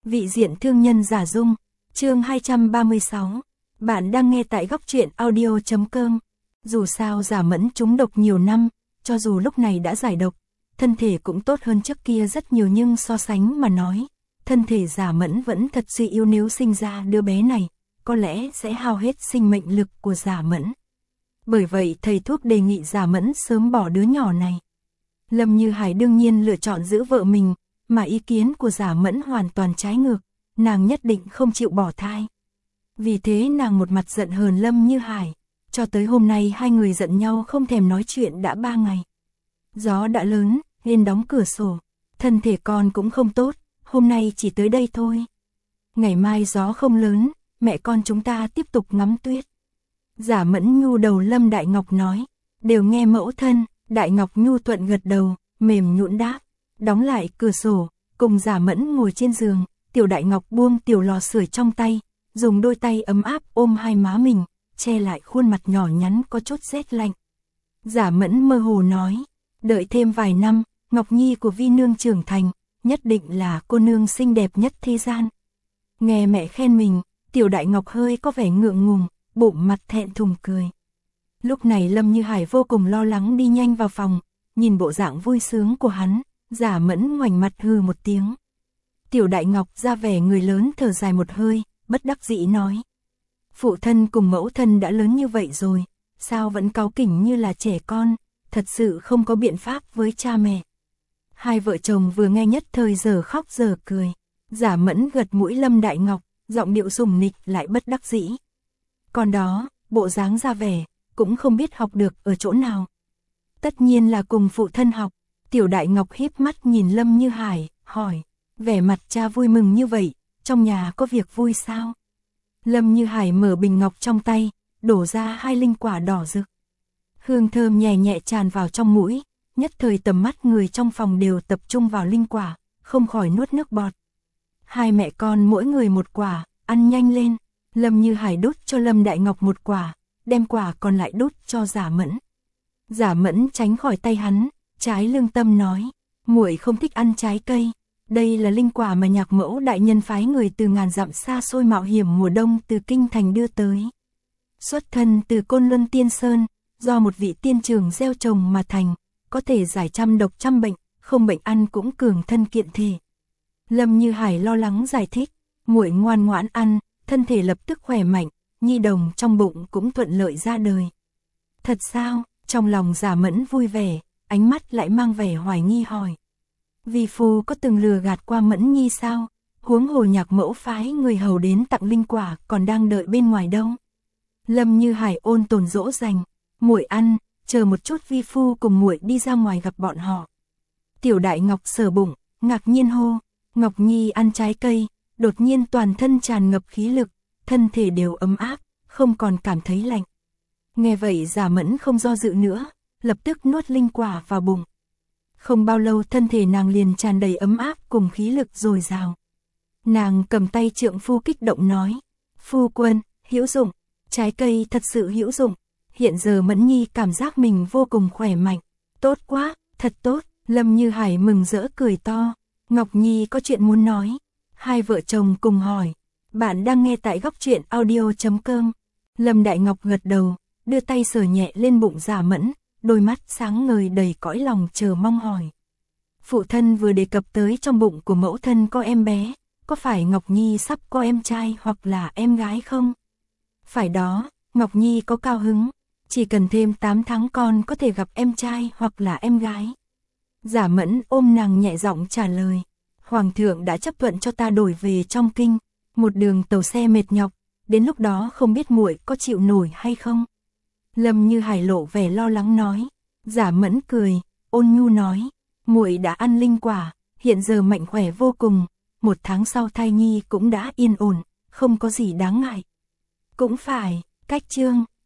Vị diện thương nhân giả dung, chương 236. Bạn đang nghe tại góc truyện audio.com. Dù sao Giả Mẫn trúng độc nhiều năm, cho dù lúc này đã giải độc, thân thể cũng tốt hơn trước kia rất nhiều, nhưng so sánh mà nói, thân thể Giả Mẫn vẫn thật suy yếu. Nếu sinh ra đứa bé này, có lẽ sẽ hao hết sinh mệnh lực của Giả Mẫn. Bởi vậy thầy thuốc đề nghị Giả Mẫn sớm bỏ đứa nhỏ này. Lâm Như Hải đương nhiên lựa chọn giữ vợ mình, mà ý kiến của Giả Mẫn hoàn toàn trái ngược, nàng nhất định không chịu bỏ thai. Vì thế nàng một mặt giận hờn Lâm Như Hải, cho tới hôm nay hai người giận nhau không thèm nói chuyện đã 3 ngày. Gió đã lớn, nên đóng cửa sổ, thân thể con cũng không tốt, hôm nay chỉ tới đây thôi. Ngày mai gió không lớn, mẹ con chúng ta tiếp tục ngắm tuyết. Giả Mẫn nhu đầu Lâm Đại Ngọc nói, đều nghe mẫu thân. Đại Ngọc nhu thuận gật đầu, mềm nhũn đáp, đóng lại cửa sổ, cùng Giả Mẫn ngồi trên giường. Tiểu Đại Ngọc buông tiểu lò sưởi trong tay, dùng đôi tay ấm áp ôm hai má mình, che lại khuôn mặt nhỏ nhắn có chút rét lạnh. Giả Mẫn mơ hồ nói, đợi thêm vài năm, Ngọc Nhi của Vi nương trưởng thành, nhất định là cô nương xinh đẹp nhất thế gian. Nghe mẹ khen mình, Tiểu Đại Ngọc hơi có vẻ ngượng ngùng, bụng mặt thẹn thùng cười. Lúc này Lâm Như Hải vô cùng lo lắng đi nhanh vào phòng, nhìn bộ dạng vui sướng của hắn, Giả Mẫn ngoảnh mặt hừ một tiếng. Tiểu Đại Ngọc ra vẻ người lớn thở dài một hơi, bất đắc dĩ nói. Phụ thân cùng mẫu thân đã lớn như vậy rồi, sao vẫn cáu kỉnh như là trẻ con, thật sự không có biện pháp với cha mẹ. Hai vợ chồng vừa nghe nhất thời giờ khóc giờ cười, Giả Mẫn gật mũi Lâm Đại Ngọc, giọng điệu sủng nịch lại bất đắc dĩ. Còn đó, bộ dáng ra vẻ, cũng không biết học được ở chỗ nào. Tất nhiên là cùng phụ thân học. Tiểu Đại Ngọc híp mắt nhìn Lâm Như Hải, hỏi, vẻ mặt cha vui mừng như vậy, trong nhà có việc vui sao? Lâm Như Hải mở bình ngọc trong tay, đổ ra 2 linh quả đỏ rực. Hương thơm nhẹ nhẹ tràn vào trong mũi, nhất thời tầm mắt người trong phòng đều tập trung vào linh quả, không khỏi nuốt nước bọt. Hai mẹ con mỗi người một quả, ăn nhanh lên. Lâm Như Hải đút cho Lâm Đại Ngọc một quả, đem quả còn lại đút cho Giả Mẫn. Giả Mẫn tránh khỏi tay hắn, trái lương tâm nói, muội không thích ăn trái cây, đây là linh quả mà Nhạc Mẫu đại nhân phái người từ ngàn dặm xa xôi mạo hiểm mùa đông từ kinh thành đưa tới. Xuất thân từ Côn Luân Tiên Sơn, do một vị tiên trưởng gieo trồng mà thành, có thể giải trăm độc trăm bệnh, không bệnh ăn cũng cường thân kiện thể. Lâm Như Hải lo lắng giải thích, muội ngoan ngoãn ăn, thân thể lập tức khỏe mạnh, nhi đồng trong bụng cũng thuận lợi ra đời. Thật sao? Trong lòng Giả Mẫn vui vẻ, ánh mắt lại mang vẻ hoài nghi hỏi. Vi phu có từng lừa gạt qua Mẫn Nhi sao? Huống hồ Nhạc Mẫu phái người hầu đến tặng linh quả còn đang đợi bên ngoài đâu. Lâm Như Hải ôn tồn dỗ dành, muội ăn, chờ một chút vi phu cùng muội đi ra ngoài gặp bọn họ. Tiểu Đại Ngọc sờ bụng, ngạc nhiên hô, Ngọc Nhi ăn trái cây, đột nhiên toàn thân tràn ngập khí lực, thân thể đều ấm áp, không còn cảm thấy lạnh. Nghe vậy Giả Mẫn không do dự nữa, lập tức nuốt linh quả vào bụng. Không bao lâu thân thể nàng liền tràn đầy ấm áp cùng khí lực dồi dào. Nàng cầm tay trượng phu kích động nói, phu quân, hữu dụng, trái cây thật sự hữu dụng. Hiện giờ Mẫn Nhi cảm giác mình vô cùng khỏe mạnh, tốt quá, thật tốt. Lâm Như Hải mừng rỡ cười to, Ngọc Nhi có chuyện muốn nói. Hai vợ chồng cùng hỏi, bạn đang nghe tại góc truyện audio.com. Lâm Đại Ngọc gật đầu, đưa tay sờ nhẹ lên bụng Giả Mẫn, đôi mắt sáng ngời đầy cõi lòng chờ mong hỏi. Phụ thân vừa đề cập tới trong bụng của mẫu thân có em bé, có phải Ngọc Nhi sắp có em trai hoặc là em gái không? Phải đó, Ngọc Nhi có cao hứng, chỉ cần thêm 8 tháng con có thể gặp em trai hoặc là em gái. Giả Mẫn ôm nàng nhẹ giọng trả lời, Hoàng thượng đã chấp thuận cho ta đổi về trong kinh, một đường tàu xe mệt nhọc, đến lúc đó không biết muội có chịu nổi hay không? Lâm Như Hải lộ vẻ lo lắng nói. Giả Mẫn cười, ôn nhu nói, muội đã ăn linh quả, hiện giờ mạnh khỏe vô cùng, 1 tháng sau thai nhi cũng đã yên ổn, không có gì đáng ngại. Cũng phải, cách chương